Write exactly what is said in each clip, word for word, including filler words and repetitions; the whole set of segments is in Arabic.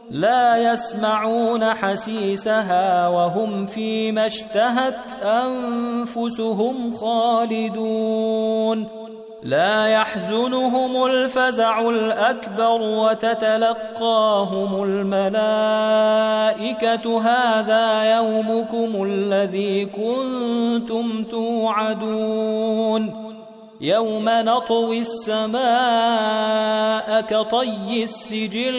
لا يسمعون حسيسها وهم فيما اشتهت أنفسهم خالدون لا يحزنهم الفزع الأكبر وتتلقاهم الملائكة هذا يومكم الذي كنتم توعدون يوم نطوي السماء كطي السجل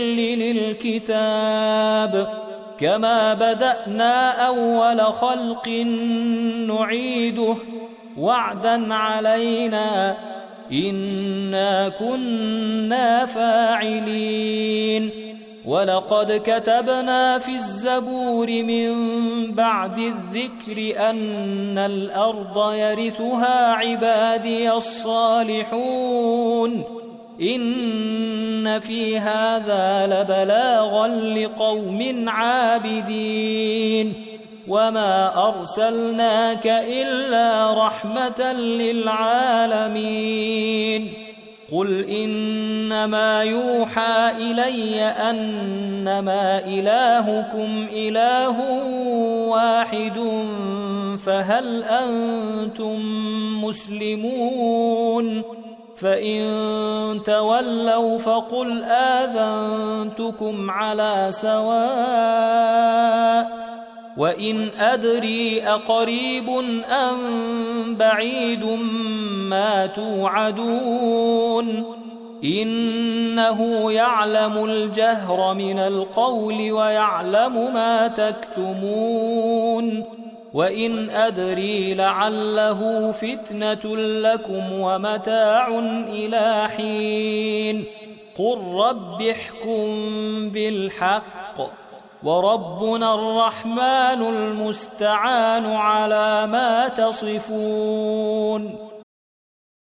للكتاب كما بدأنا أول خلق نعيده وعدا علينا إنا كنا فاعلين ولقد كتبنا في الزبور من بعد الذكر أن الأرض يرثها عبادي الصالحون إن في هذا لبلاغا لقوم عابدين وما أرسلناك إلا رحمة للعالمين قل إنما يوحى إلي أنما إلهكم إله واحد فهل أنتم مسلمون فإن تولوا فقل آذنتكم على سواء وإن أدري أقريب أم بعيد ما توعدون إنه يعلم الجهر من القول ويعلم ما تكتمون وإن أدري لعله فتنة لكم ومتاع إلى حين قل رب احكم بالحق وربنا الرحمن المستعان على ما تصفون